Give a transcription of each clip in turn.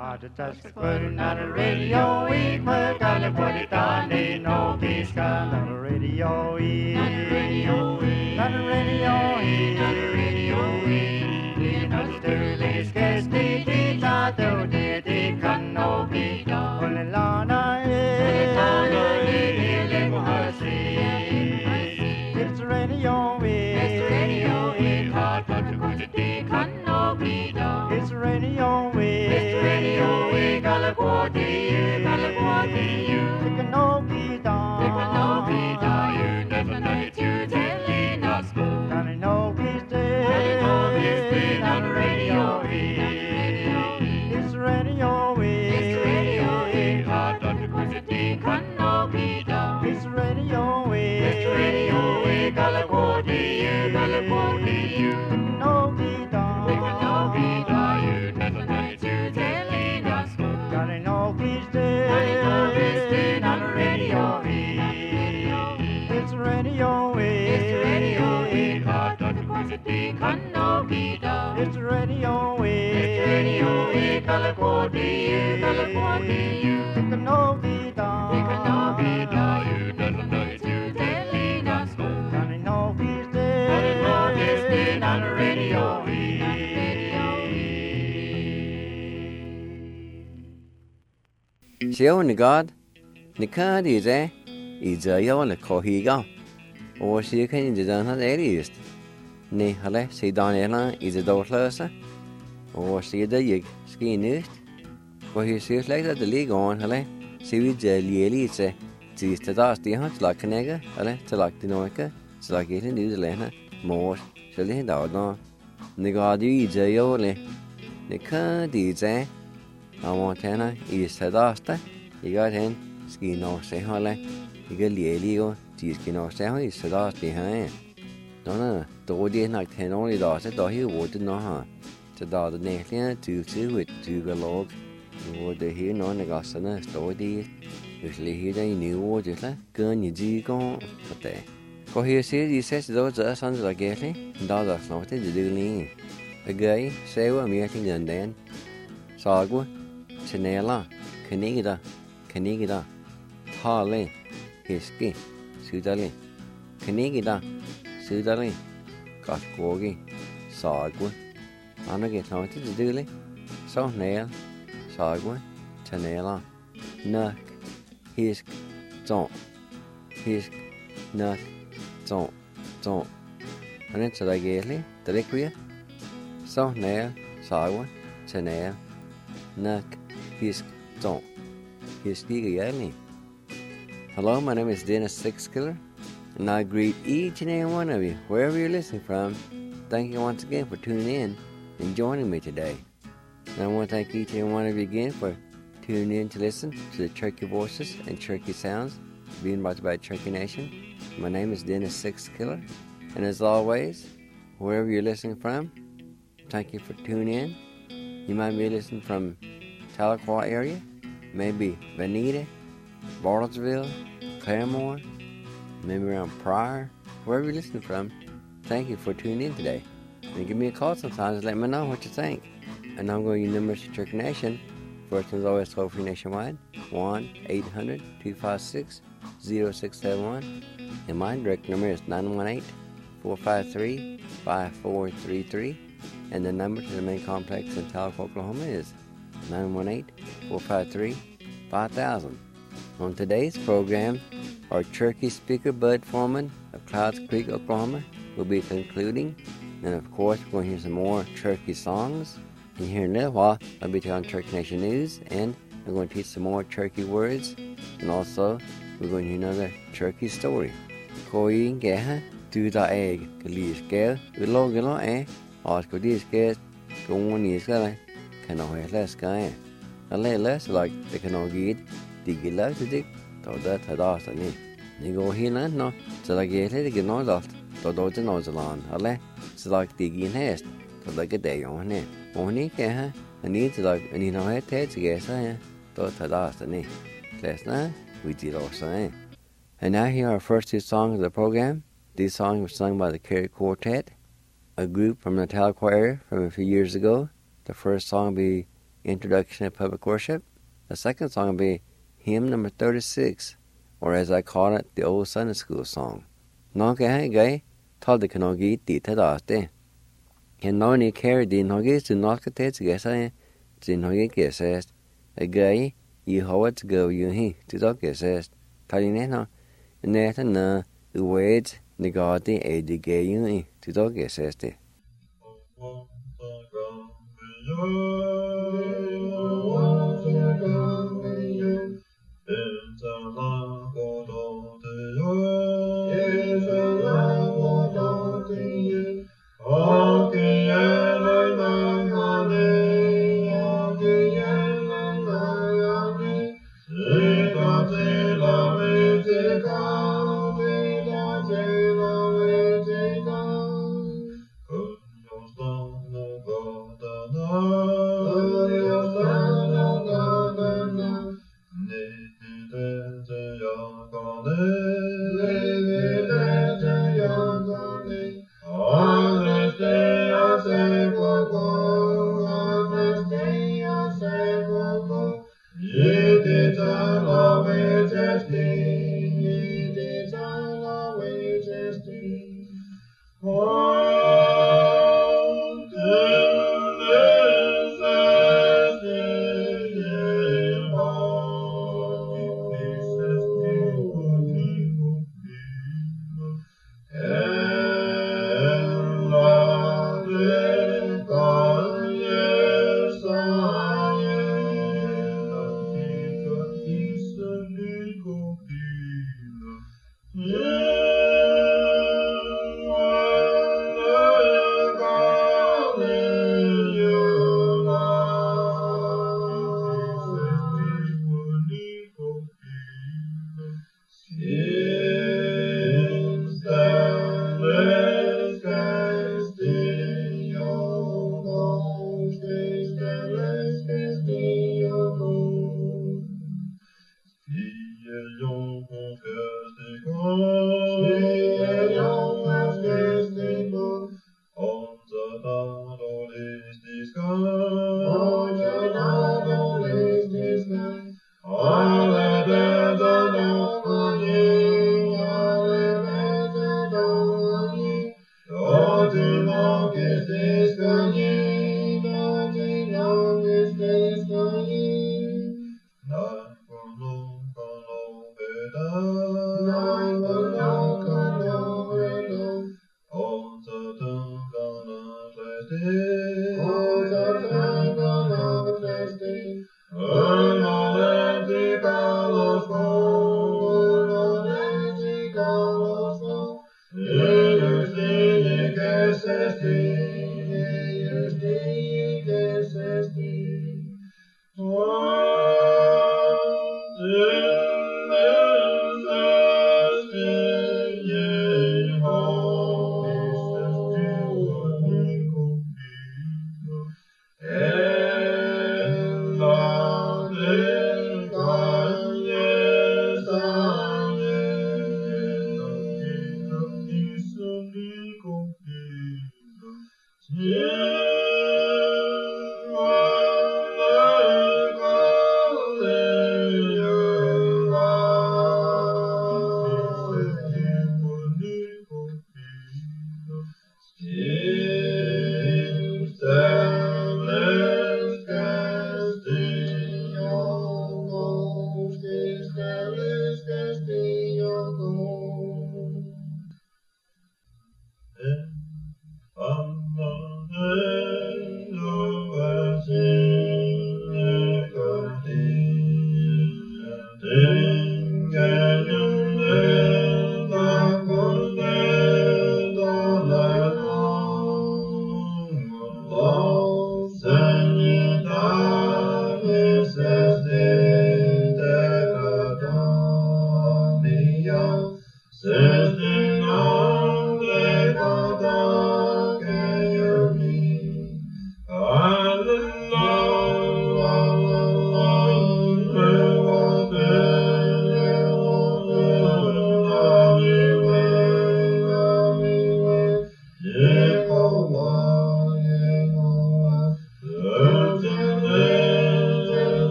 Just putting on the radio, we put on the body down, ain't no peace got on the radio, on the radio, on the radio, on the radio, you know the Sterling Sketch, the Tato, the Canopi, on the Lana, it's the radio, it's the radio, hard but the good day Canopi, it's the radio, it's the radio, California, you can no be done, you never know it, you telling us, gonna know he's dead, on the radio, it's the radio, it's the radio, hard but the good day Canopi, it's the radio, California, you can no be done, you never know it, you telling us, gonna know he's dead, on the radio, it's the radio, it's the radio, hard but the good day Canopi, it's the radio, California, you can no be done, you never know it, you telling us, gonna know he's dead, on the radio. Siêu ni God, ni ka di ze, I ze yo le kohiga. O si kan di dan ha erist. Ni hale si Daniela I ze dortløse. O si det jeg ski nyt. Ko hi si slekta de lig on hale. Si vi ze lieli se. Ti stadas di ha tla knega, hale tla dinoika, tla gelen di lena. Mor, sele da no. Ni God I ze yo le. Ni ka di ze. I want Hannah, is Tadasta, you got him, ski no say holla, you get Lielio, tea ski no say, is Tadas behind. No, the audience not ten only does it, though he wouldn't know her. To the Nathan, to with two galog, would they hear no negasana, story, usually here they knew what just like, gun you do go, but they. Go here, see, he says those sons like Gately, and dollars not to do lean. A guy, say what I'm meeting and then. Sagwa. Chanela, Canigida, Harley, Hiski, Sudali, Canigida, Sudali, Goskogi, Sagwa, Anagit Naughty to Dooley, So Nail, Sagwa, Chanela, Nuck, Hisk, Zonk, Hisk, Nuck, Zonk, and it's a gately, the liquid, So Nail, Sagwa, Chanel, Nuck, Hisk, Zonk. Hiski Yelling. Hello, my name is Dennis Sixkiller, and I greet each and every one of you, wherever you're listening from. Thank you once again for tuning in and joining me today. And I want to thank each and every one of you again for tuning in to listen to the Cherokee Voices and Cherokee Sounds being brought to you by Cherokee Nation. My name is Dennis Sixkiller, and as always, wherever you're listening from, thank you for tuning in. You might be listening from Tahlequah area, maybe Veneta, Bartlesville, Claremore, maybe around Pryor, wherever you're listening from. Thank you for tuning in today. And give me a call sometimes and let me know what you think. And I'm going to use numbers to Cherokee Nation. First one's always toll free nationwide, 1-800-256-0671. And my direct number is 918-453-5433. And the number to the main complex in Tahlequah, Oklahoma is 918-453-5000. On today's program, our Cherokee speaker Bud Foreman of Clouds Creek, Oklahoma, will be concluding. And of course, we're going to hear some more Cherokee songs. And here in a little while, I'll be telling Cherokee Nation News, and I'm going to teach some more Cherokee words. And also, we're going to hear another Cherokee story. Koi geha tu da egg, galis gel, gelo ask what these guys go on is gonna can I less guy. A little less like they can all get dig it out to dig, so that had asked me. You go here and no, so I get it again all that, so don't know the land, so like digging haste, so like a day on it. Only can I need to like, and you know, I take to guess, thought had asked me. Last night, we did all say. And now here are our first two songs of the program. These songs were sung by the Carey Quartet, a group from the Tahlequah area from a few years ago. The first song will be introduction to public worship. The second song will be hymn number 36, or as I call it, the old Sunday school song. Nó cái hay gái, thọ được nó ghi tỉ thế đó thế. Hiện nó này carry đi nó ghi từ nó cái thế cái sao, từ nó ghi cái sao, gái, you how it go you he, từ đó cái sao, thay nên nó, nên thế nó, wait, negati edi gay you he, từ đó cái sao thế.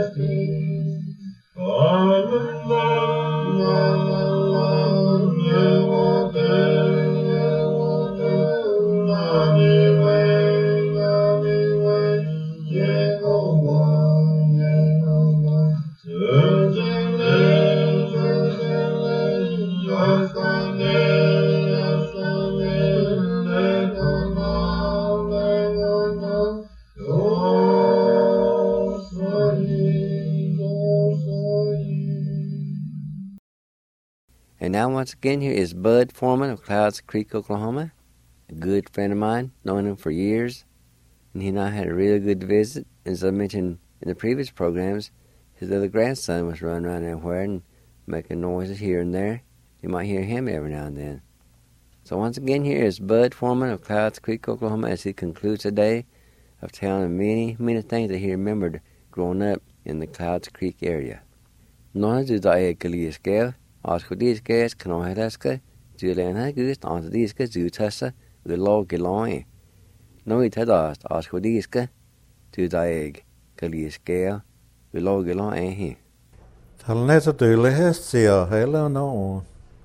And now once again here is Bud Foreman of Clouds Creek, Oklahoma, a good friend of mine, known him for years, and he and I had a really good visit. As I mentioned in the previous programs, his little grandson was running around everywhere and making noises here and there. You might hear him every now and then. So once again here is Bud Foreman of Clouds Creek, Oklahoma, as he concludes the day of telling many, many things that he remembered growing up in the Clouds Creek area. None do the Galiescale, Oscodiscas, Canohelaska, Juliana Gust, Antadiska, Zutasa, Ulo Giloin. No it had asked Oscodiska, to the egg, Galiescale, Ulo Giloin he. Talneta dyle hestia hela no.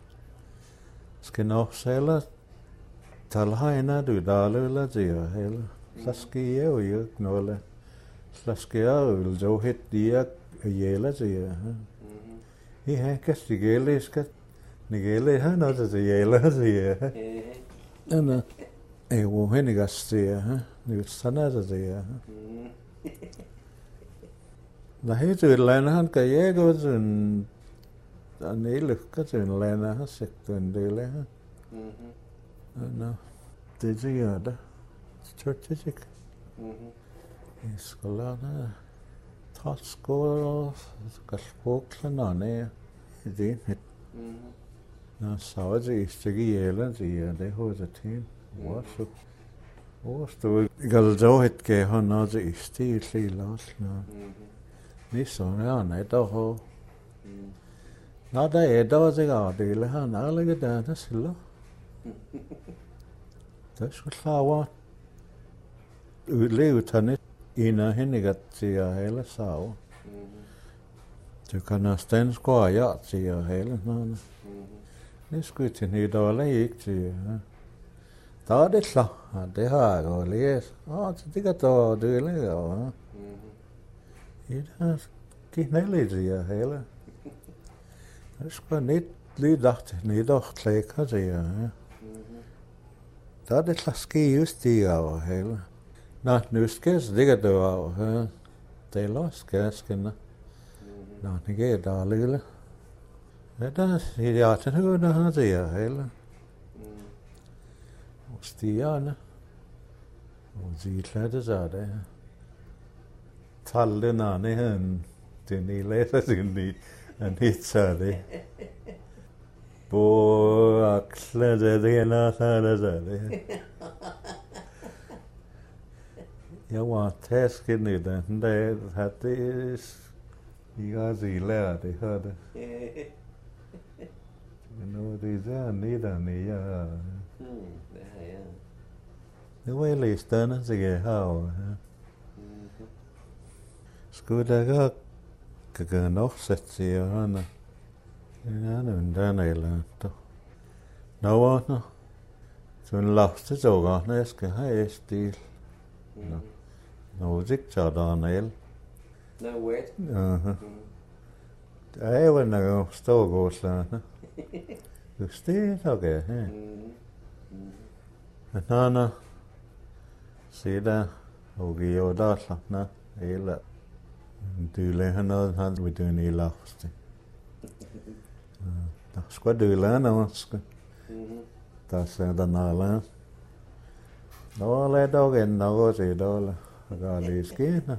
Skenoxela talhaina du dalula dia hela. Slaskia u knolle. Slaskia ul zo hit dia yela dia. He hankas digele skat nigele ha no de yela dia. Ana e wo henigastia ha. Ni sana dia. Da heter Lenhan ka jegos en anelukka sen Lenha sekten dele ha. No. Det gör det. Churchik. Skolana Tatsko Kalpoklanane. Det hit. Na saudi istegi jelen det hos a team. What so Osto gal zo hit ke han na de isti li las na. Ni so na na to ho. Na da e do ze ga de le han na le ga da silo. Das slawa. Le utane ina henigat sia hele sao. Du kan sten sko ja sia hele na. Ni skutin ni do le ik sia. Da det klar, det har jeg jo læst. Det kan da du lære. Det gik ned i hele. Det skulle net lige dacht, net og klækker det. Da det klar ske just det over hele. Nå, nu skal det kan du over. Det er skal skinne. Nå, det gør der lille. Det er jeg til højde har det hele. Stiane og zilade zade tallena nehen den ileta sinni an hitsade bo aklade dena zade jeg var tasken i den dag hatte jeg zilade det hørte nu det er nede ja. Det var listerne så jeg har. Skulle der gå nok sætte sig han. Ja, nu der eller så. Nå. Så en lafte så godt, når jeg skal have stil. Nå, det så der nel. No wet. Det er jo noget stor gåsland. Du steg okay, hè. Nana sida ogi oda slapna ela dyle hanad han vi doen i lafste. Da skwa dyle na ska. Da sa da nala. No le dogen no se dola gali skina.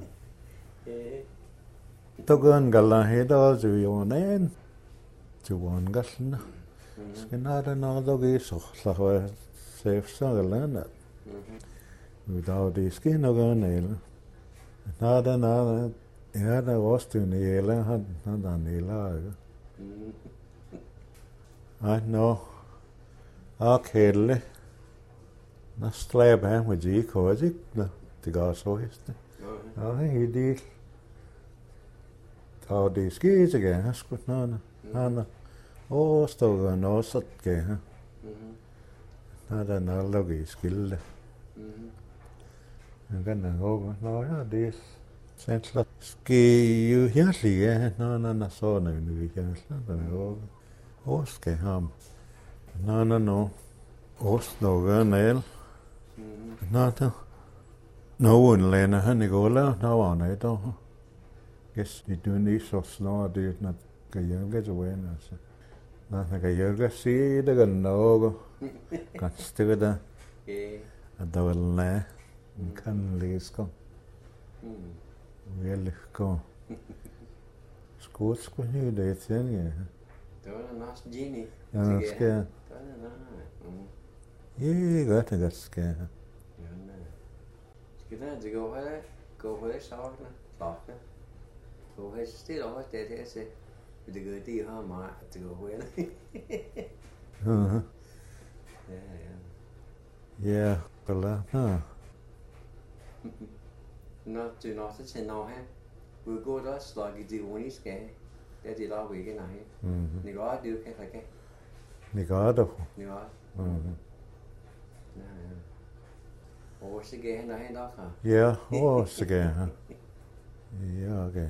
Togan galla heda ju yonen. Juan galna. Skinada no dogi so slahwa safe sagalana. Without the skin of a nail. Nada, ja, der was du nela, han da nela. I know. Kelle. Na slæb han med de kozik, det går så histe. Ja, he deal. tao đi ski chứ kìa, squat nó ô stov nó sắt kìa, nó đã nó lâu cái skill đấy, cái này nó đi sen là ski yêu hiếm gì nó so này người hiếm lắm ô ski ham, nó ô stov này nó thôi nó buồn lên là hắn gọi là nó vào này đó cái đi tuần đi sốt nó đi nó cái gì cái chỗ nó cái gì cái gì đó gần nó cái gì đó đó là kan läsa väldigt skotsk nu det sen ja det var en nice genie ja ska gott ska Skal det gå på det savne bakke. Gå på stille og det det se. Det går de har meget det går på det. Ja, bella. Når du når så til når her. Vi går der slag i de unis skal. Det de laver ikke nej. Ni går det kan ikke. Ni går det. Ni går. Og så går han derhen der fra. Ja, og så går han. Ja, okay.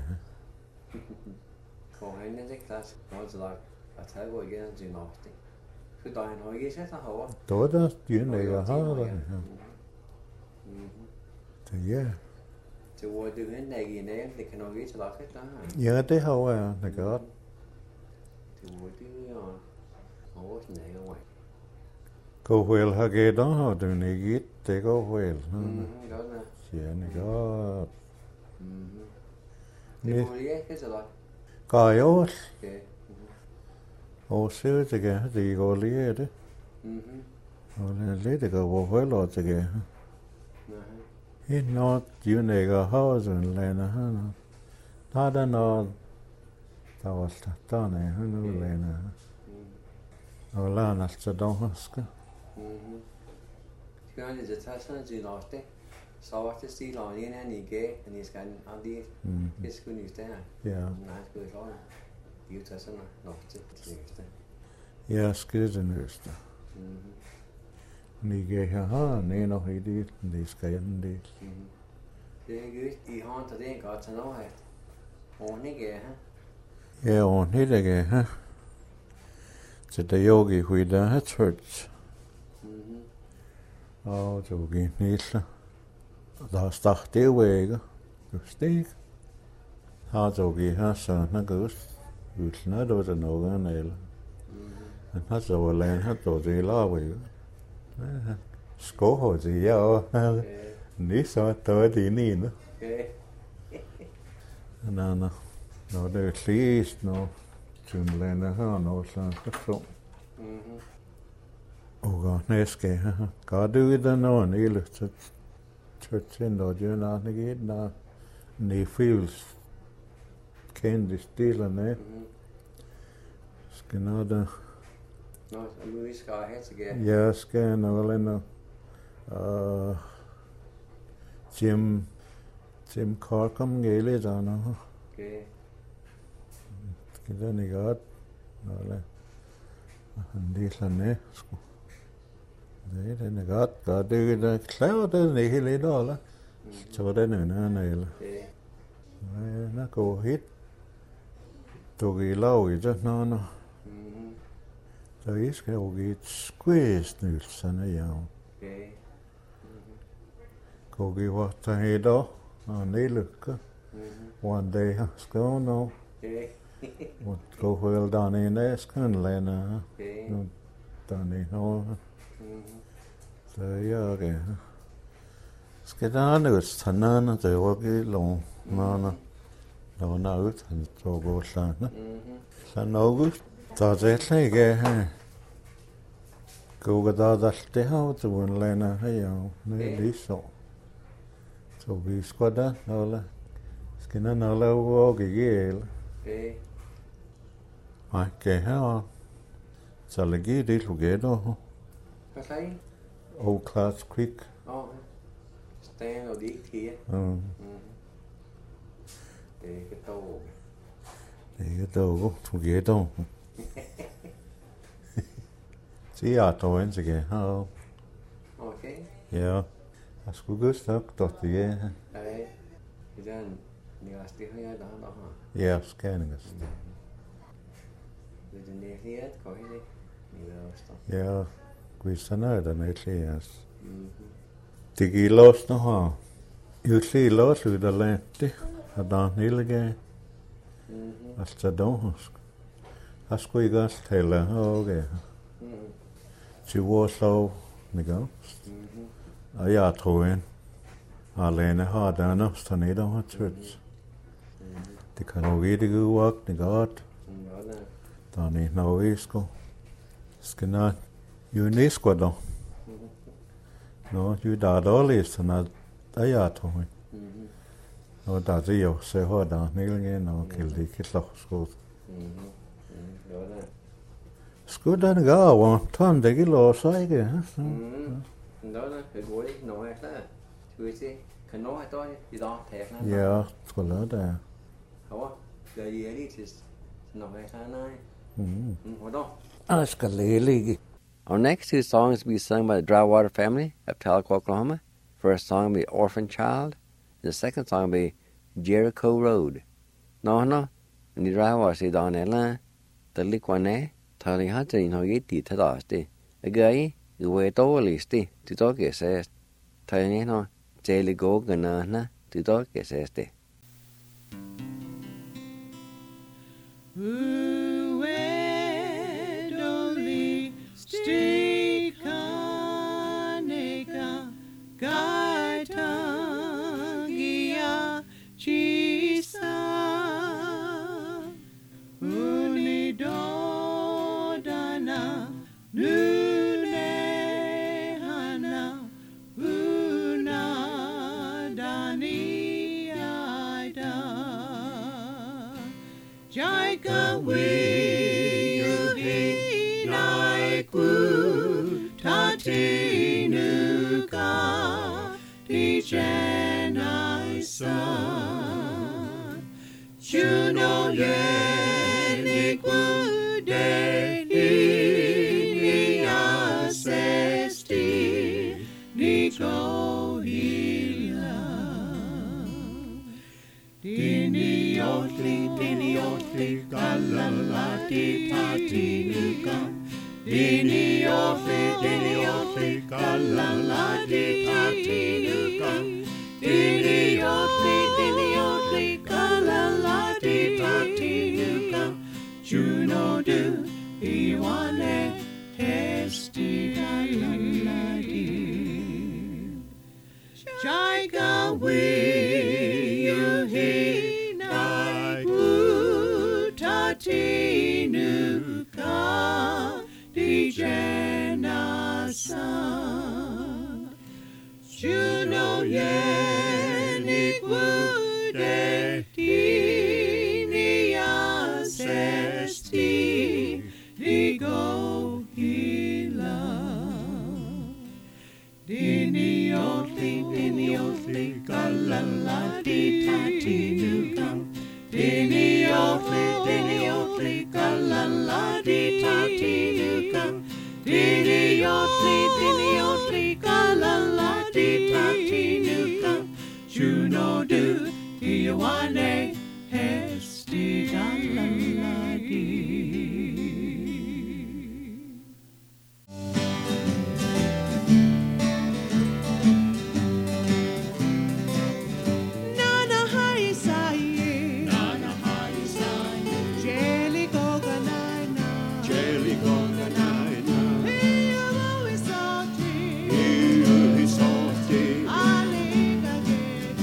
Går han ned til klasse. Når så langt. At tage går igen til når det. Så der han har ikke sat sig over. Då der styren ligger her der. Så ja. Så hvor du hen der i nær, det kan nok ikke så langt der. Ja, det har jeg. Det godt. Så hvor du over sådan der over. Gå vel har gået der, har du ikke det går vel. Godt da. Ja, det godt. Det kunne ikke så langt. Gør jeg også. Okay. Og så det kan det går lige det. Og det det går hvor vel til det. Nå, du nægger havsen læner han. Der når der var der nej han nu læner. Og lærerne altså der skal. Skal han det tage sådan en noget så var det stil og en anden ikke, men jeg skal aldrig det skulle nyste her. Ja. Nej, skal vi klare det. Det tager sådan nok til nyste. Ja, skal det nyste. Ni kan have en og det skal jeg det. Det er godt i hånd til det godt til noget her. Og ikke her. Ja, og ikke her. Så det yogi huida har church. Og yogi nisse. Der startede vægge. Stik. Har yogi her så na gus. Utsna då så någon eller. Han har så længe har då det lavet. Skål til jer og nisse der det nene. Nå. Nå det er flest nå. Tunlande her nå så. Og næste gør du det nå nede så tøtsen og jo når det geht når ne feels kendte stillerne. Skal nå der. Nå, nu vi skal have til igen. Ja, skal nå eller Jim Corcom gælder der nå. Okay. Skal den ikke godt? Eller han deler ned sgu. Det den er godt. Godt det er klar den er helt lidt eller. Så den er en eller. Nej, nå går hit. Du kan lave i det nå. Så I skal jo give et squeeze sådan er jeg. Okay. Gå give hvor der er der og nedlykke. One day skal nå. Okay. Og gå vel der nede skal lande. Okay. Nu der nede. Så jeg kan. Skal der noget sådan der er ikke lov. Nå. Der var noget han tog gå sådan. Så noget der er slet ikke her. Gå der det har du en lande her jo. Nej lige så. Så vi skal der noget. Skal der noget og ikke. Okay. Okay, her så lægge det together. Hvad sagde I? Old Class Creek. Stand og det her. Mm. Det er ikke dog. Det då together. Se at du ind til her. Okay. Ja. Jeg skulle godt nok dot det. Nej. Det er en næste her der. Ja, scanningas. Det er nært kan det. Ja. Kvisterne der netlias. Det gik los nu her. Jeg ser los ud der lente. Og der nilge. Altså dog. Jeg skulle ikke også tale okay. Til vores lov, ikke? Og jeg tror en. Alene har der næsten et år tødt. Det kan jo ikke gå op, det godt. Der er ikke noget isko. Skal nok UNESCO da. Nå, jo der er dårligt, så der jeg tror en. Og der er det jo, så har der nælgen og kælde ikke slagskåd. Skud den gav, tånd det ikke låser, ikke? Đó là cái buổi nói là tôi sẽ cái nói tôi thì đó thiệt lắm. Ja, skulle det. Hả? Cái gì ấy thì nói cái này. Ở đó. Jeg skal læge. Our next two songs will be sung by the Drywater family of Tahlequah, Oklahoma. First song will be Orphan Child. The second song will be Jericho Road. No, ni Drywater si da nela. Tahlequah ne. Thali hat ni no yeti thadasti. Agai. Uwe to listi, tu to que ses. Tani no, jeli go gana, tu to que ses te. Uwe doli stikaneka gaitangia chisa unidodana Jaika wiyuhi naiku tatinuka dijenaisa Juno yeniku dehiniya sesti Niko hila Dini galalati tatinuka Dini otli galalati tatinuka Dini otli galalati tatinuka Juno du iwane testi galalati Jaiga wiyuhi Tinuka dijenasa Juno yenikvude dinia sesti Nigo hila Dini otli galalati tatinuka Dini otli galalati tatinuka Dini otli galalati tatinuka Juno du iwane hesti galalati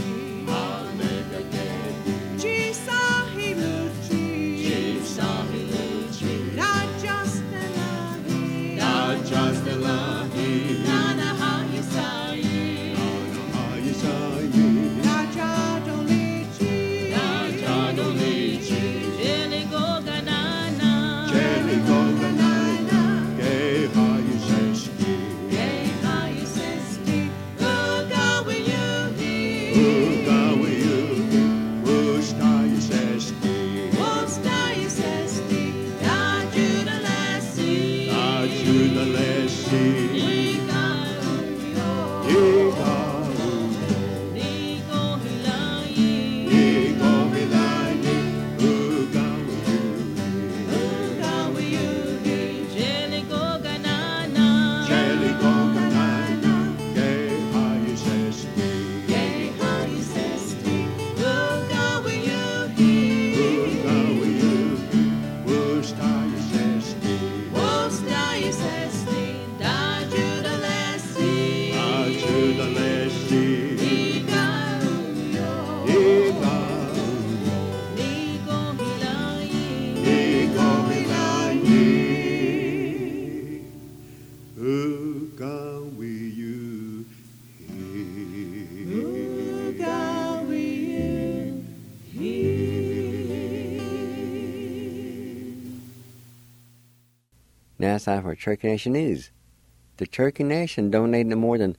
Sahi Now it's time for Cherokee Nation News. The Cherokee Nation donated more than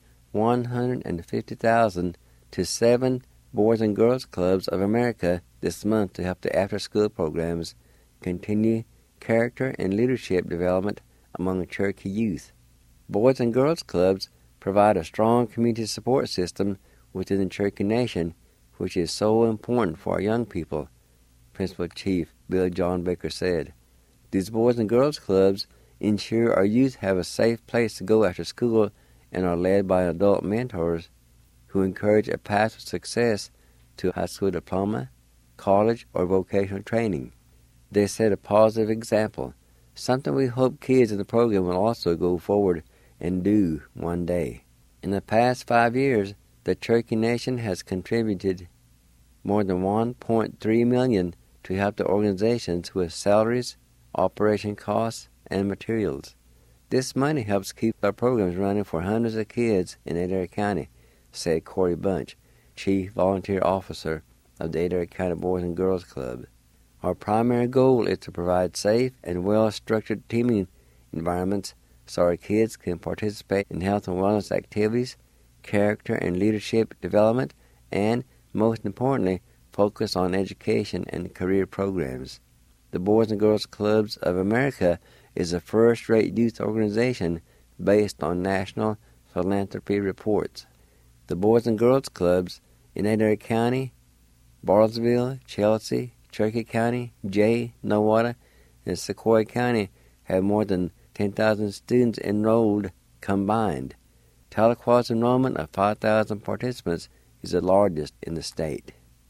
$150,000 to 7 Boys and Girls Clubs of America this month to help the after-school programs continue character and leadership development among Cherokee youth. Boys and Girls Clubs provide a strong community support system within the Cherokee Nation, which is so important for our young people, Principal Chief Bill John Baker said. These Boys and Girls Clubs ensure our youth have a safe place to go after school and are led by adult mentors who encourage a path to success to high school diploma, college, or vocational training. They set a positive example, something we hope kids in the program will also go forward and do one day. In the past 5 years, the Cherokee Nation has contributed more than $1.3 million to help the organizations with salaries, operation costs, and materials. This money helps keep our programs running for hundreds of kids in Adair County, said Corey Bunch, Chief Volunteer Officer of the Adair County Boys and Girls Club. Our primary goal is to provide safe and well-structured teaming environments so our kids can participate in health and wellness activities, character and leadership development, and, most importantly, focus on education and career programs. The Boys and Girls Clubs of America is a first-rate youth organization based on national philanthropy reports. The Boys and Girls Clubs in Adair County, Bartlesville, Chelsea, Cherokee County, Jay, Nowata, and Sequoyah County have more than 10,000 students enrolled combined. Tahlequah's enrollment of 5,000 participants is the largest in the state.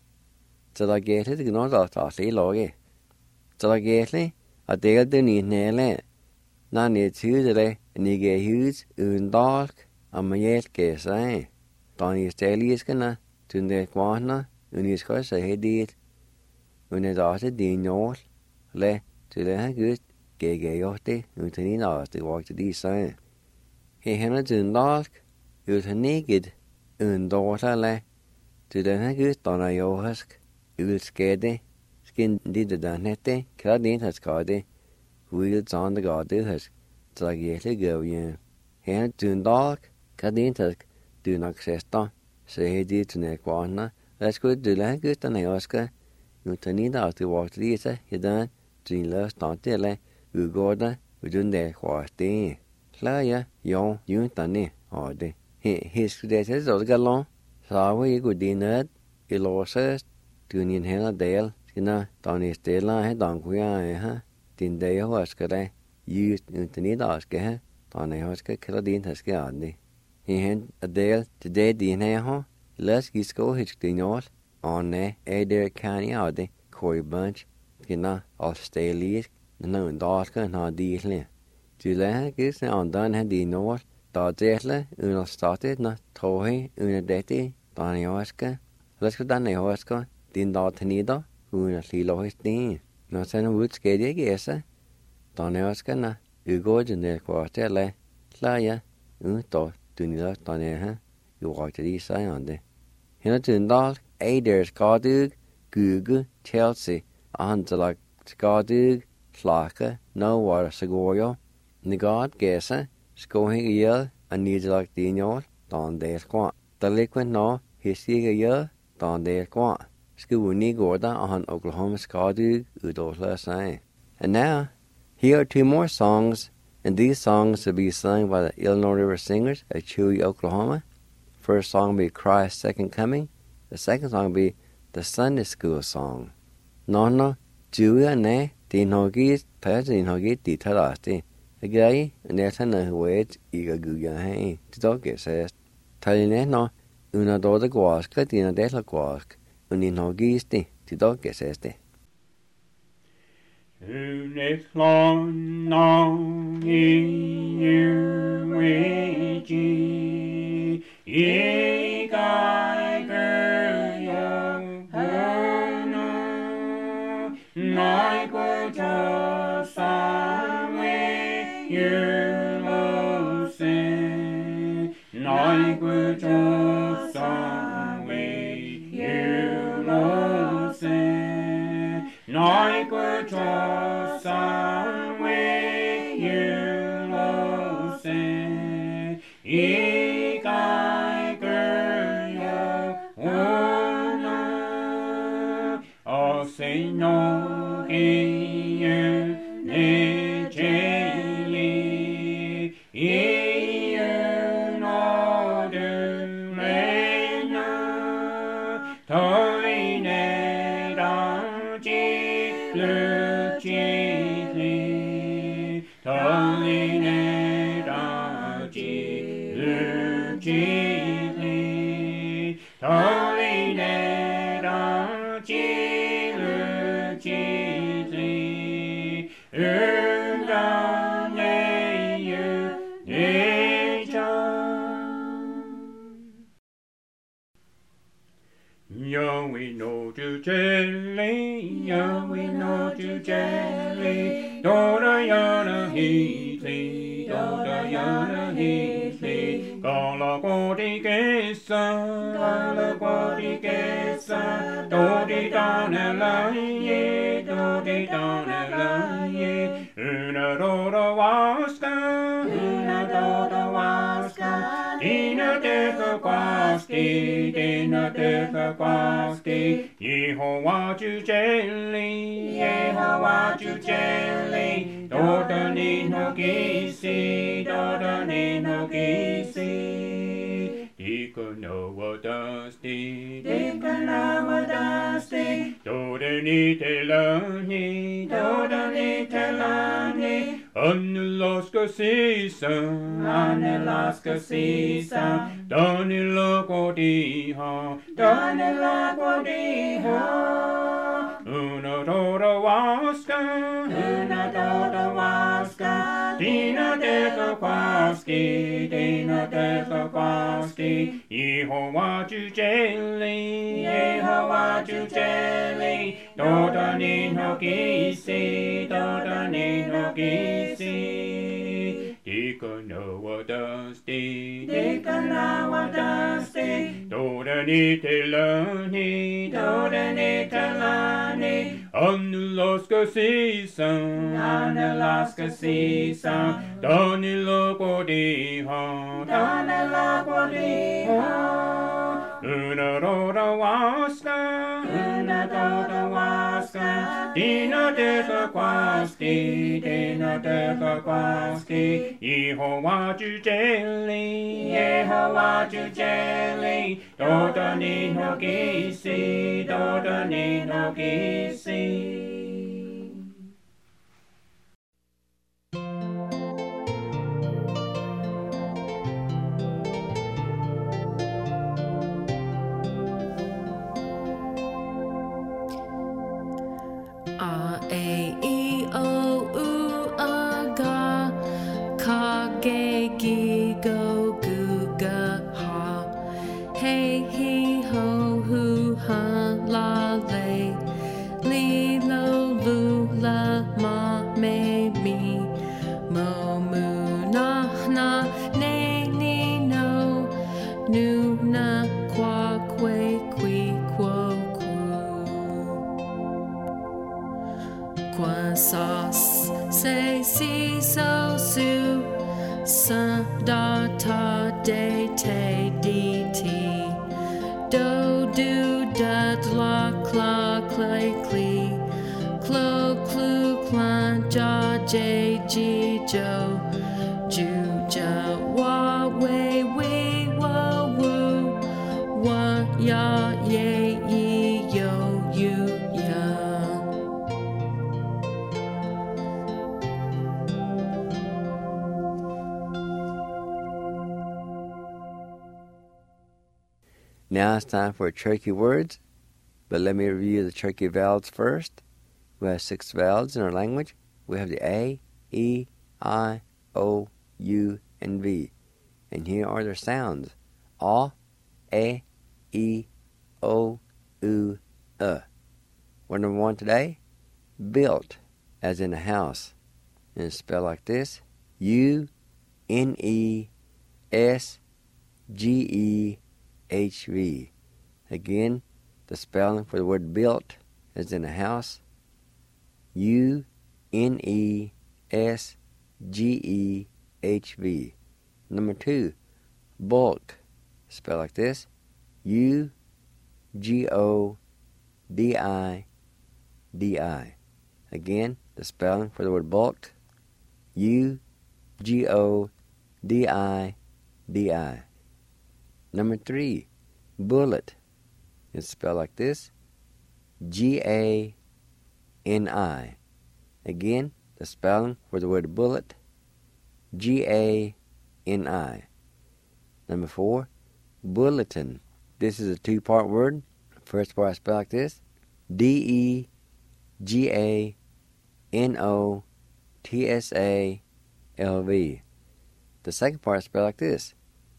Tsalagete the Gnozaltasi Loge. Tsalagete, a deal de Nile, Nani Tudere, Nige Hughes, Undalk, a Mayet Gesa. Tony Steliskana, Tunde Quana, Uniskos a Hedit, Unedata Dinol, Le, to the Hagut, Gegeote, Utaninas, the walk to these sign. He had a Dundalk, Utanigid, Undota Le, to the Hagut on a Yohask, Ulskede, Skin did the Danette, Cladin has got it, wheels on the Gadu has, Tsalagete go yen. He had Dundalk, Cladin has do not sesta, say he to Nequana, let's go to the Hagut and Oscar, Utanida to walk to these, he done, Jean loves Tantele, Ugoda, Udunde, Quasti. Claya, yon, Yuntani, or de. His creditors of Galon, Sawi good dinner, Ilosas, Tunian Hella Dale, Sina, Tony Stella, Donquia, Tinde Hoskare, used Untanida Oscar, Tony Oscar, Kiladin has garden. He had a Dale today, Dinaho, let's go his dinors, on ne, Adair County, Audi, Corey Bunch, Gina, Australia, no Oscar, no deal. Julia gives on done had the north, Dodgetla, Una started, not Tohi, Una Detti, Donny Oscar. Let's go down the Oscar, Din Dotanido, Una Silo his name. No send wood skady guessa. Donny Oscar, na, Ugo, and their quarter, Claya, Unto, Dunila, Donny, you walk to the side on the. Here to Dog, Adair's Gardug, Google, Chelsea, Anzalak, Gardug, Flaka, no water, Segoyo. Nagad Gessa, Skohing a year, and needs like Dinor, Don de Squat. The liquid no, his a year, Don de Squat. Skooni Gorda on Oklahoma Skadu, Udosla Sang. And now, here are 2 more songs, and these songs will be sung by the Illinois River Singers at Chewy, Oklahoma. First song will be Christ's Second Coming. The second song will be the Sunday School song. Nono, Julia ne, Dinogis, Pazzinogis, Ditarasti. Gay, and there's another way eager guy to dog it says. Talineno, una doda guasca, tina della guasca, uninogisti, to dog it says. Uneklon non iuwiji, igaiger hano, naigwata same, you lose, naigwata same, you lose, naigwata same, you se no e ne cheli e no de mena toi ne ra chi le chi toi ne ra chi le chi toi ne ra chi le chi ra ne yu ne chan yo we know to jelly yo we know to jelly dora yana he dora yana he gala quati kesa dodi dana la ye dodi dana la ye una dora waska dina deka quasti Yehovah to jelly Doda ni no kisi Dika no dusty Doda ni telani Anelaska sisa Danila Kodiha Una doda waska Dina deka quasti Yehovah to jelly Doda ni no kisi Dika no dusty Doda ni telani Anelaska sisa Danila Kodiha Una doda waska Dina deka quasti Yehovah to jelly Doda ni no kisi A, E, I, O, U, A, Ga, Ka, Ge, Gi, Go, Gu, Ga, Ha, Hey, He, Ho, Hu, Ha, La, Le, Li, Lo, Lu, La, Ma, Me, Mi, Mo, Mu, Na, Ne, Ni, No, Nu, Na, Qua, Que, Qui, Quo, Qua, Sa, Se, Si, So, Su, Sa, Da, Ta, De, Te, Di, Ti, Do, Do, Da, La, Cla, Clay, Clee, Clo, Clu, Clan, Ja, J, G, Jo, Ju, Ja, Wa, We, We, Wa, Woo, Wa, Ya, Ye, Yi, Yo, You, Ya. Now it's time for Cherokee words, but let me review the Cherokee vowels first. We have 6 vowels in our language. We have the A, E, I, O, U, and V. And here are their sounds. A, E, O, U, Word number 1 today, built, as in a house. And it's spelled like this, U-N-E-S-G-E-H-V. Again, the spelling for the word built, as in a house, U-N-E-S-G-E-H-V. Number 2, bulk, spelled like this, U-G-O-D-I-K. Again, the spelling for the word bulk, U-G-O-D-I-D-I. Number 3, bullet. It's spelled like this, G-A-N-I. Again, the spelling for the word bullet, G-A-N-I. Number 4, bulletin. This is a two-part word. First part I spell like this, D-E-G-A-N-O-T-S-A-L-V. The second part I spell like this,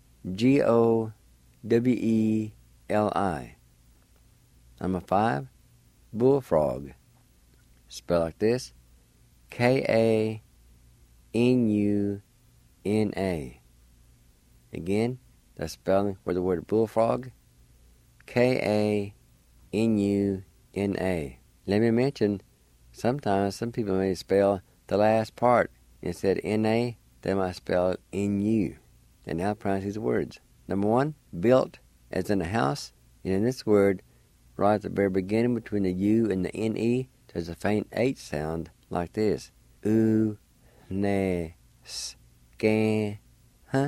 G-O-W-E-L-I. Number 5, bullfrog. Spell like this, K-A-N-U-N-A. Again, the spelling for the word bullfrog, K-A-N-U-N-A. Let me mention, sometimes some people may spell the last part. Instead of N-A, they might spell it N-U. And now pronounce these words. Number 1, built, as in a house. And in this word, right at the very beginning between the U and the N-E, there's a faint H sound like this. U-ne-s-can-huh.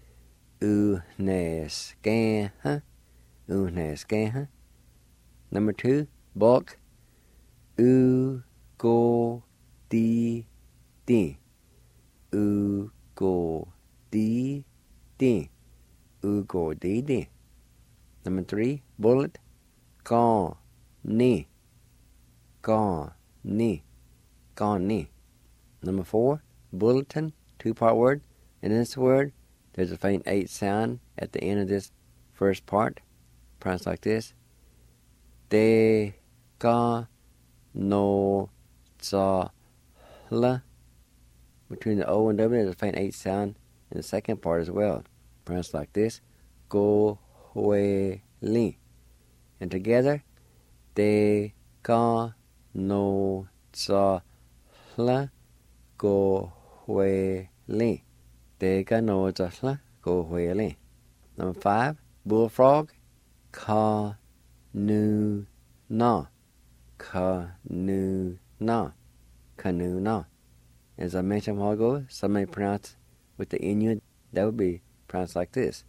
U-ne-s-can-huh. U-ne-s-can-huh. Number 2, bulk. U-go-di-di. U-go-di-di. U-go-di-di. Number 3, bullet. Gone-ni. Gone-ni. Gone-ni. Number 4, bulletin, two-part word. In this word, there's a faint H sound at the end of this first part. Pronounced like this. De-ga-no-za-la. Between the O and W, there's a faint H sound in the second part as well. Pronounced like this. Go-hue-li. And together, de-ga-no-za-la. Go-hue-li. De-ga-no-za-la. Go-hue-li. Number 5, bullfrog. Ka-nu-na. Ka-nu-na. Ka-nu-na. As I mentioned a while ago, some may pronounce with the N-U. That would be pronounced like this.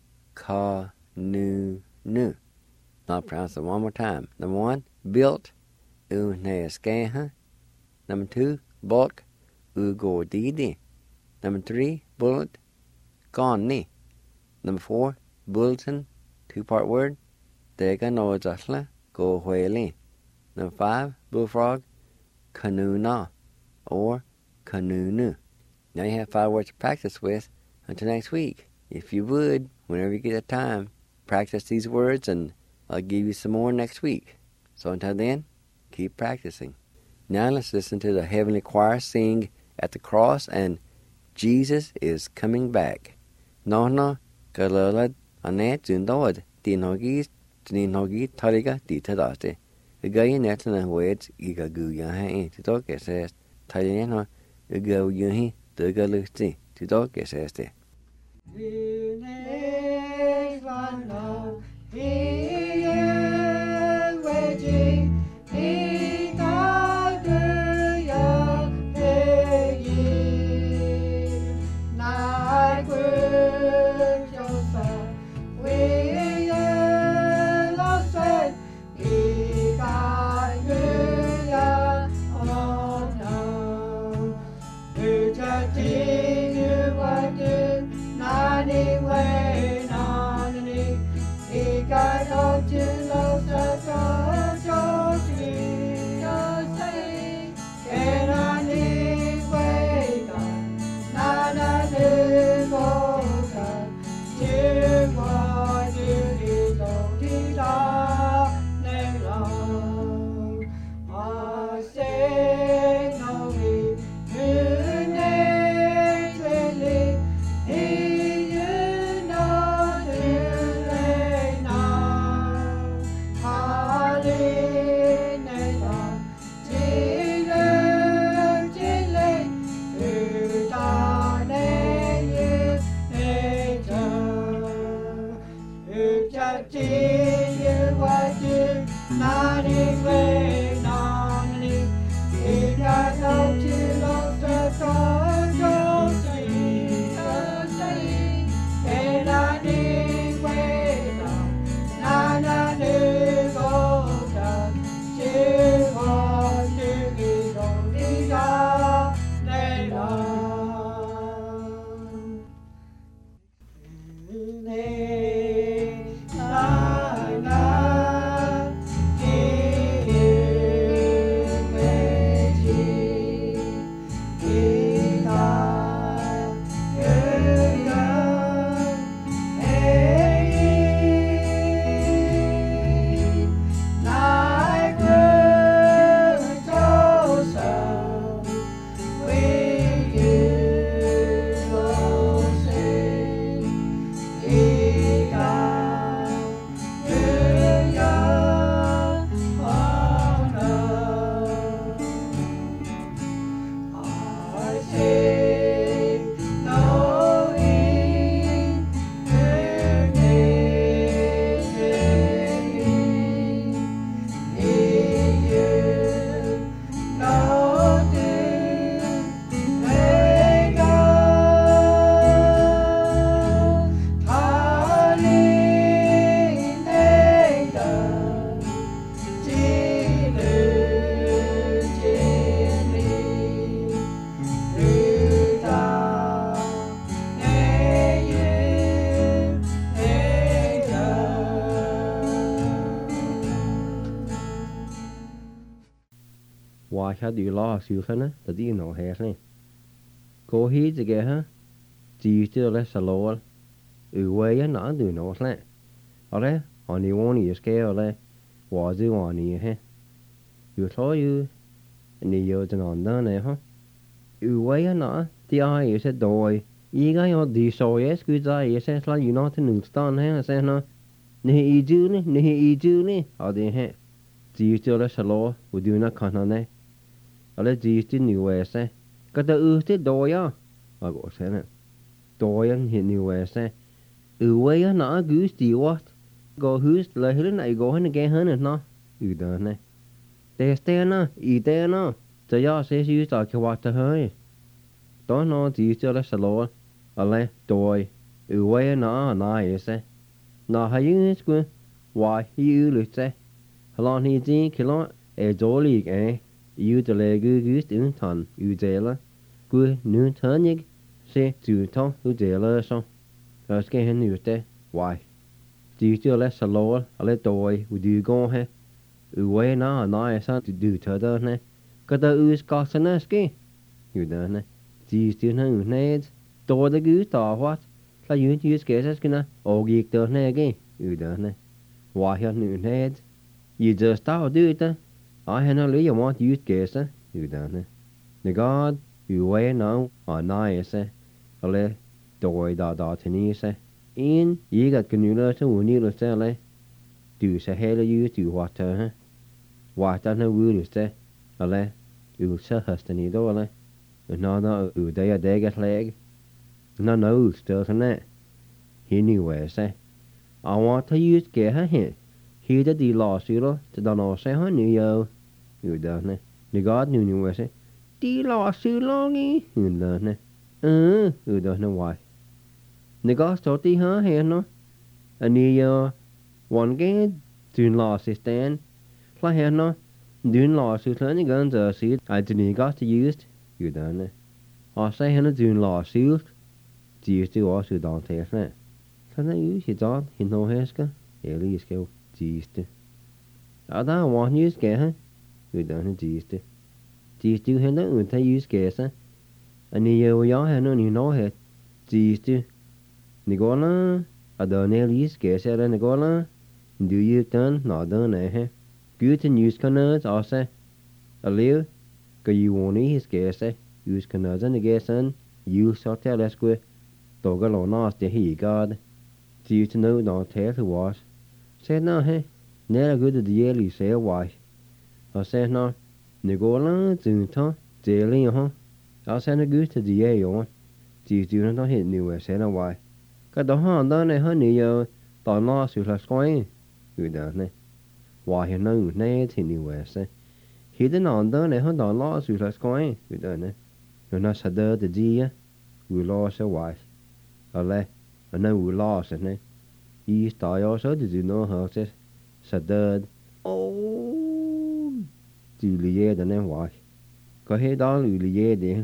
Ka-nu-nu. I'll pronounce it one more time. Number 1, built. U-ne-s-can-huh. Number 2, bulk. U-go-di-di. Number 3, bullet. Gone-ni. Number 4, bulletin, two-part word. De-ga-no-za-la. Go-hue-li. Number 5, bullfrog. Ka-nu-na. Or ka-nu-nu. Now you have 5 words to practice with until next week. If you would, whenever you get the time, practice these words and I'll give you some more next week. So until then, keep practicing. Now let's listen to the Heavenly Choir sing At the Cross and Jesus is Coming Back. No, kalala ane zundawad tinogis tariga ditadaste. Gaya netana words igagu yaha to talk as Taliano go yuhi the galusti to talk as Anyway, Why had you lost you hana the dino hairly? Go he to get her. Do you still less a lol? Uway and not do no slant. Ole, on you won't you scale ole. Was you on you he? You told you. And the years and on done eh, huh? Uway and not the eye is a doy. You got your D so yes, good eye says like you not in Newston here, say no. Nihi Julie, or the he. Do you still less a law? Would you not con on eh? Ole, do you still new way say? Got the ooste doya. I go say it. Doyan hit new way say. Uway and not goose do you what? Go who's like hidden I go in again hunting no? You done eh? They stay no, eat there no. The yaw says you talk what to her. Don't know do you still less a law? Ole, doy. Uway and not you say. Now how you is why you look say. How long he did kill a jolly eh? You the leg goose in ton, you jailer. Good new turnig, say to ton who jailer so. Let's get him new day. Why? Do you still less a lower? A let doy, would you go here? Uway now, I son to do to the ne. Got the ooze cost an ski. You done it. Do you still know nades? Door the goose or what? Like you use guesses gonna all geek the naggy. You done it. Why your new nades? You just start do it. I had no you want use guesses. You done it. The god, you way now, or nice, ole, doy da to niece. In, you got canula to needle sell, do say hell you to water, What on the wood is there, ole, you sell hustany dollar, another u day a day get leg. No, still to net. He knew where say. I want to use get her here. He did the lost you to don't know say honey yo. You done it. The god knew where say. The lost you longy. You done it. You don't know why. The god thought the her here no. And the one game doing lost his stand. Fly here no. Doing lost you turn the guns see I didn't got to use. You done it. I say him doing lost you. Do you still also don't take it? Can I use it on? He no heska. Eli skill. Giste. I don't want you scare. You done it giste. Giste you hand out to use gas. And you had no you know it. Giste. Nicola. I don't know use gas at Nicola. Do you done? Not done eh? Good and use canards also. A live. Go you won't his gas. Use canards and the gas and you sort of let's go. Dog alone asked the he god. Do you to know not tell who was? Said no, hey. Never good at the yearly say why. I said no. Nicola, Zunta, daily, I send a good to the year on. Do you do not hit new I said why. Got the hand done a honey yo. Don't lost you last going. You done it. Why he know nade he knew where say. He did not done a hundred lost you last going. You done it. You're not so dirty the dear. We lost a wife. I know we lost it, He started also to do no houses. Sadad. Oh, Juliet and then why? Go ahead, all Juliet there.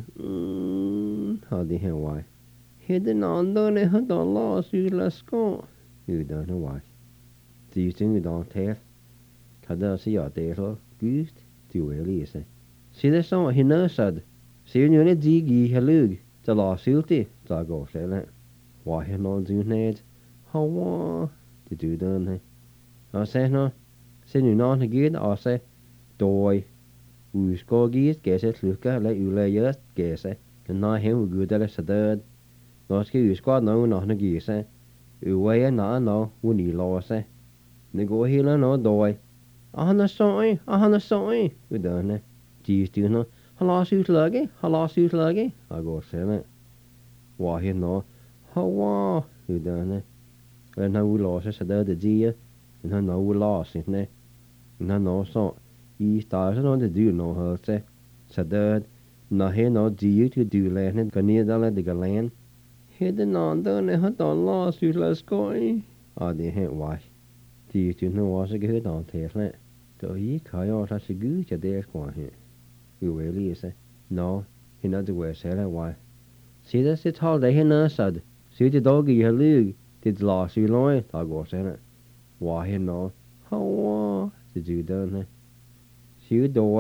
How the hell why? He did not done it, had not lost you last go. You don't know why. Do you think you don't tell? Kada see your day, goose, do really say. See the song he knows said. See you in a diggy halug. The lawsuit, so I go say that. Why he not do need? How to do done? I say no. Say you not again. I say, doy. We score geese, guess it. Look at let you lay just guess it. And not him who good at a third. Not ski you squad no not a geese. You way and not no. We need law say. They go here no doy. I'm not sorry. We done it. Geese do no. How lawsuit luggy? I go say that. Why he no? How you done it? And now we lost it, so the dear, and now we lost it, ne? And no so, he started on the do no her say, so that, no he no do to do land it, can near the land. He did not done it, had done lost you let's go. Oh, they hit why. Do you know what's a good on tail it? So he call out such a good to their squaw here. You really is it? No, he not the way said why. See that's it all day he no said. See the doggy her lug. Did lost you loin? I go say it. Why he no? How did you done it? See you doy.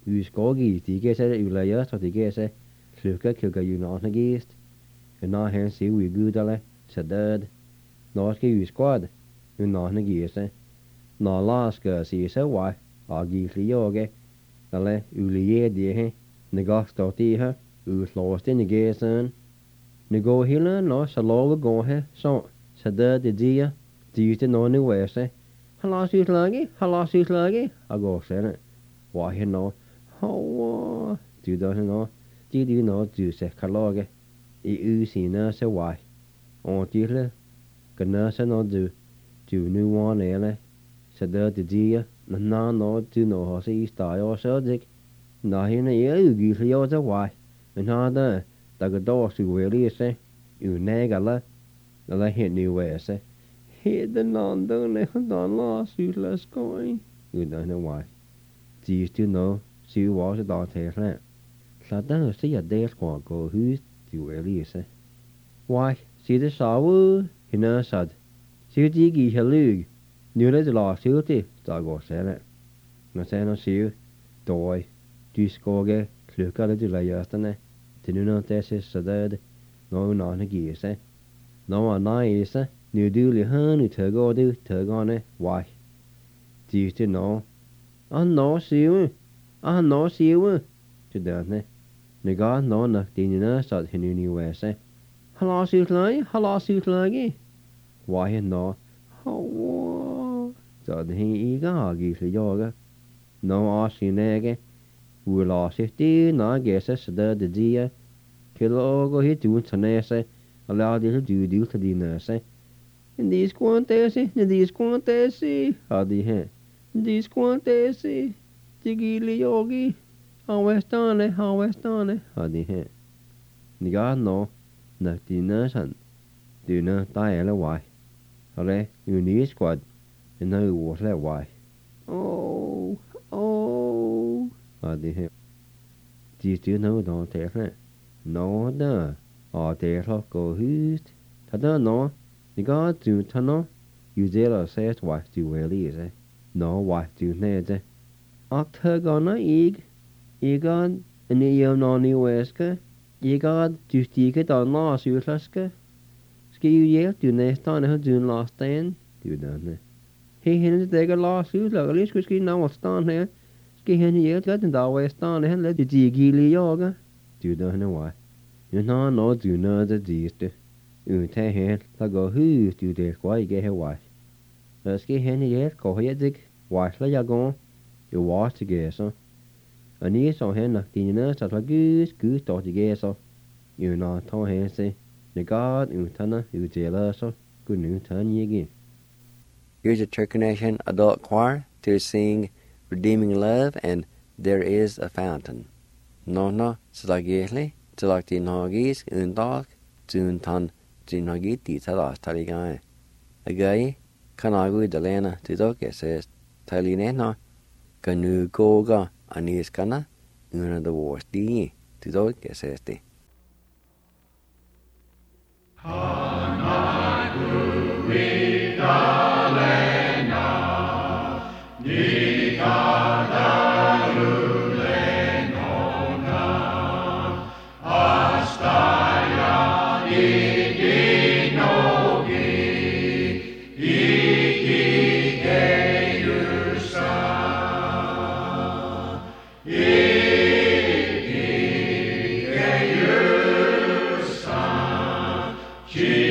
Uskogi, de gæser, ulayas, og de gæser, slukker, kjøkker, junatne gæst. Nå hen sier vi gudale, så død. Nå skal uskåd, unatne gæser. Nå lasker, sier så vei, og giflig joge. Eller ulige de her, negast stått i her, uslåst inn i gæseren. Nå går hele nå, så lov gå her, så død de dier, dyte nå nu væse. Hallas utlage, og går selv. Hva her nå? Hva? Du da her nå, du nå, du ser kalage. I usine så vei. Og dille, gønne så nå du nu var nede. Så død de dier, nå du nå har seg i steg og søddig. Nå henne ugiflig og så vei. Men her da går da så veldig se, unægale, eller henne i væse. Heden nanderne, dan las utlaskøy. Udan vei. Dis du nå, syv var så da til slet. Så da sier det skal gå hus, du veldig se. Vei, sier det savu, henne sad. Sier de ikke i lyg. Nu det la sig til, der går selv. Når sen og sier, døj, du skoge, klukker det du la gjørstene, til nu når det er så død, når hun andre giver sig. Når man nej sig, nu dulig høn i tøgger du, tøggerne, vej. Diste nå, og nå siver, til dørne. Når nå nok dine nødsat hende i USA. Hallas utlage, vej nå, så det her ikke har givet jaga. Nå er sin æge. Ula sitte na gæse så der det dia. Kilo og hit du til næse. Og lad det du til din næse. Men de skåntese, har de her. De skåntese. De gile yogi. Havestane, har de her. Niga nå, nok de næsen. Du nå, der er alle vej. Og det er jo skåd. Men nå er jo også vej. Har de her. De styr nå da til her. Nå da. Og det er gå hus. Ta da nå. Det går du ta nå. Jo deler sæt vej du vil se. Nå vej du nede. Og tøggerne ikke. Ikke en jævn i væske. Ikke du stikker da nå sylflaske. Skal jo hjælpe du næsten har du en lasten. Du denne. Hende det ikke la sylflaske. Lige skulle ske nå stand her. Skal hende hjælpe lidt den der var stand her. Lidt de gile yoga. Du denne vej. Jo nå du nå det diste. Uten her, der går hus, du det skal ikke have vej. Der skal hende hjælp, går helt ikke. Vejsler jeg går, jo var til gæser. Og ni så hende, dine så der gud står til gæser. Jo når tog hen sig, det går uten uddeler så, gud nu tager ikke. Here's a Turkey Nation adult choir to sing Redeeming Love and There Is a Fountain. Nå, så der gæslig, til at din hagisk undag, til tan din hagit dit talas taligai. Agai, kan agu dalena til dokke ses talinena, kan nu goga aniskana, under the wars di, til dokke ses det. Jesus.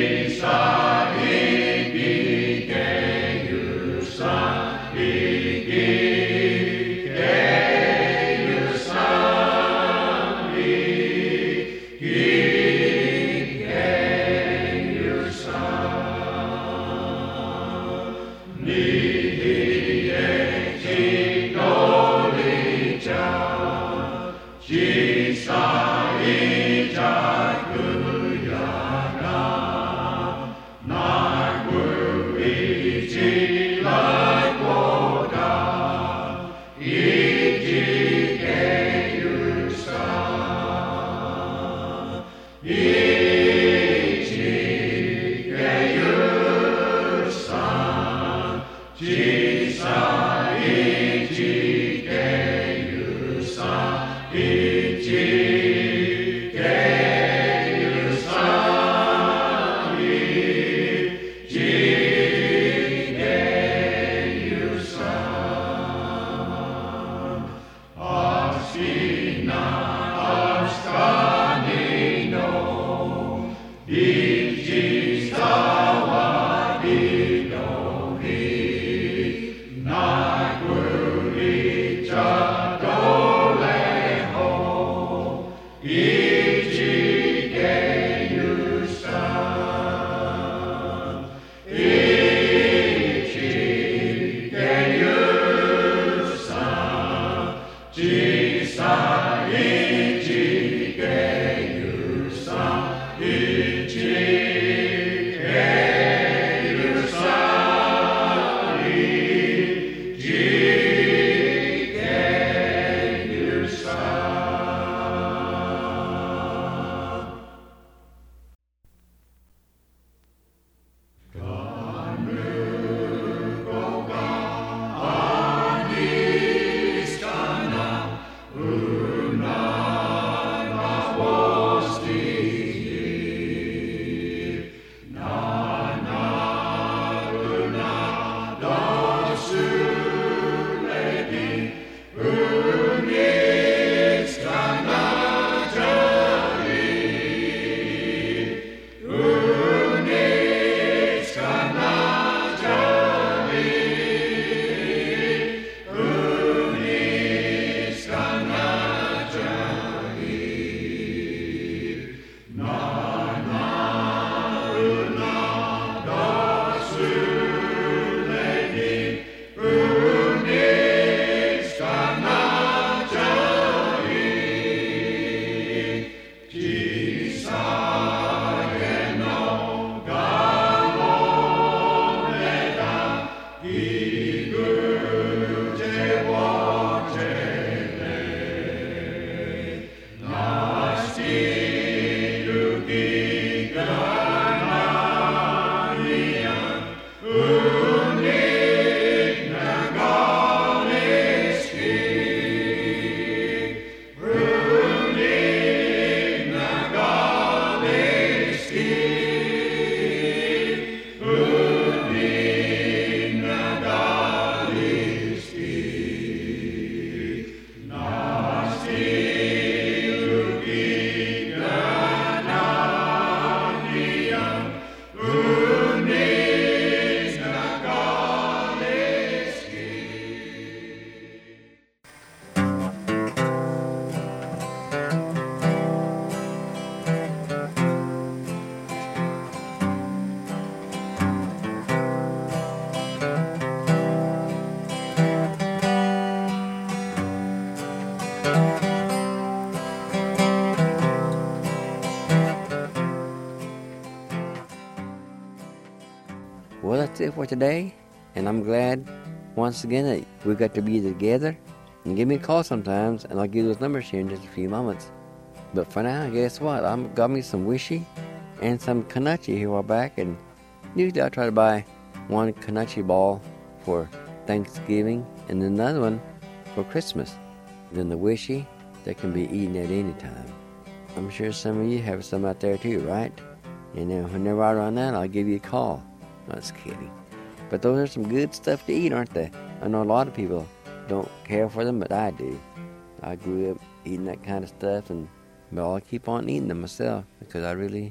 Well, that's it for today, and I'm glad once again that we got to be together. And give me a call sometimes, and I'll give those numbers here in just a few moments. But for now, guess what? I got me some Wishy and some Kanachi here a while back, and usually I try to buy one Kanachi ball for Thanksgiving and another one for Christmas. Then the Wishy, they can be eaten at any time. I'm sure some of you have some out there too, right? And then whenever I run out, I'll give you a call. No, just kidding. But those are some good stuff to eat, aren't they? I know a lot of people don't care for them, but I do. I grew up eating that kind of stuff, but I'll keep on eating them myself because I really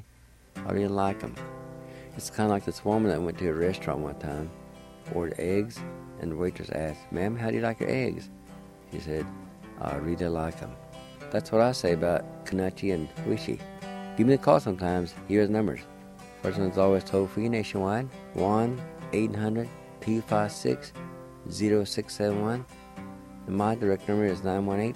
like them. It's kind of like this woman that went to a restaurant one time, ordered eggs, and the waitress asked, "Ma'am, how do you like your eggs?" She said, "I really like them." That's what I say about Kanachi and Wishy. Give me a call sometimes. Here's the numbers. First one's always toll-free nationwide, 1-800-256-0671. And my direct number is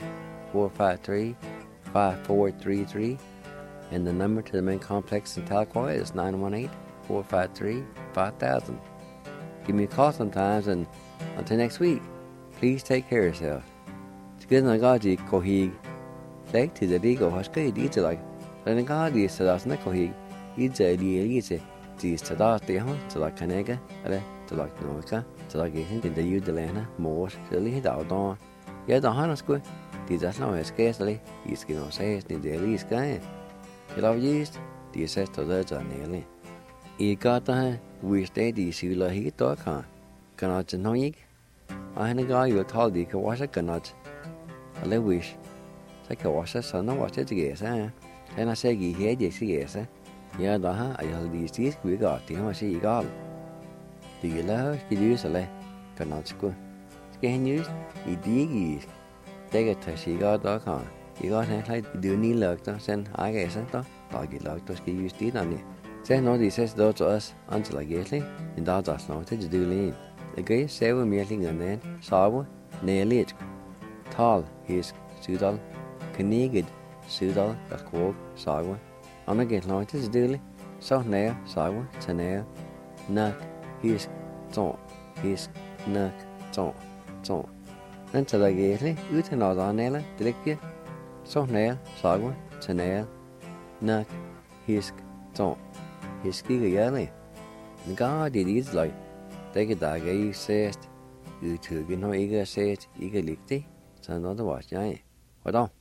918-453-5433. And the number to the main complex in Tahlequah is 918-453-5000. Give me a call sometimes, and until next week, please take care of yourself. It's good na gaji kohig. Like to the digo haska di to like. Then gaji sadas na kohig. Idza lielise. These sadas de hon to like kanega. Ale to like noika. To like in the udelana more. Really da don. Ja da hanasku. These are no escasely. Is gino says ni de lis guy. You love used. The says to the nearly. I got the wish they di sula he to kan. Cannot noig. I had a guy you told you could wash a cannot. I live wish. Take a wash a son of wash it together. And I say, he had yes, yes. Ja, da har jeg lige stigt vi godt, det har sig i gal. Det gælder skal lyse eller kan nok sgu. Skal han just i digis. Det kan tage sig godt og kan. I godt have lidt det nye lugter, sen ikke så der giver lugter skal just det der. Så når de ses der til os antalagelig, en dag der snart til det lige. Det gør selv mere længere sabu, næligt. Tal, hisk, sydal, kniget, sydal, krog, sagu. Andre gæt langt til det så nær, sagu, til nær, nak, hisk, tå, hisk, nak, tå. Den tager der gætlig, ud til noget andet, drikke, så nær, sagu, til nær, nak, hisk, tå, hisk ikke gærlig. Men gør det lidt løg. Det kan der ikke sæst, udtrykken har ikke sæst, ikke ligge det, så når det var jeg. Og da?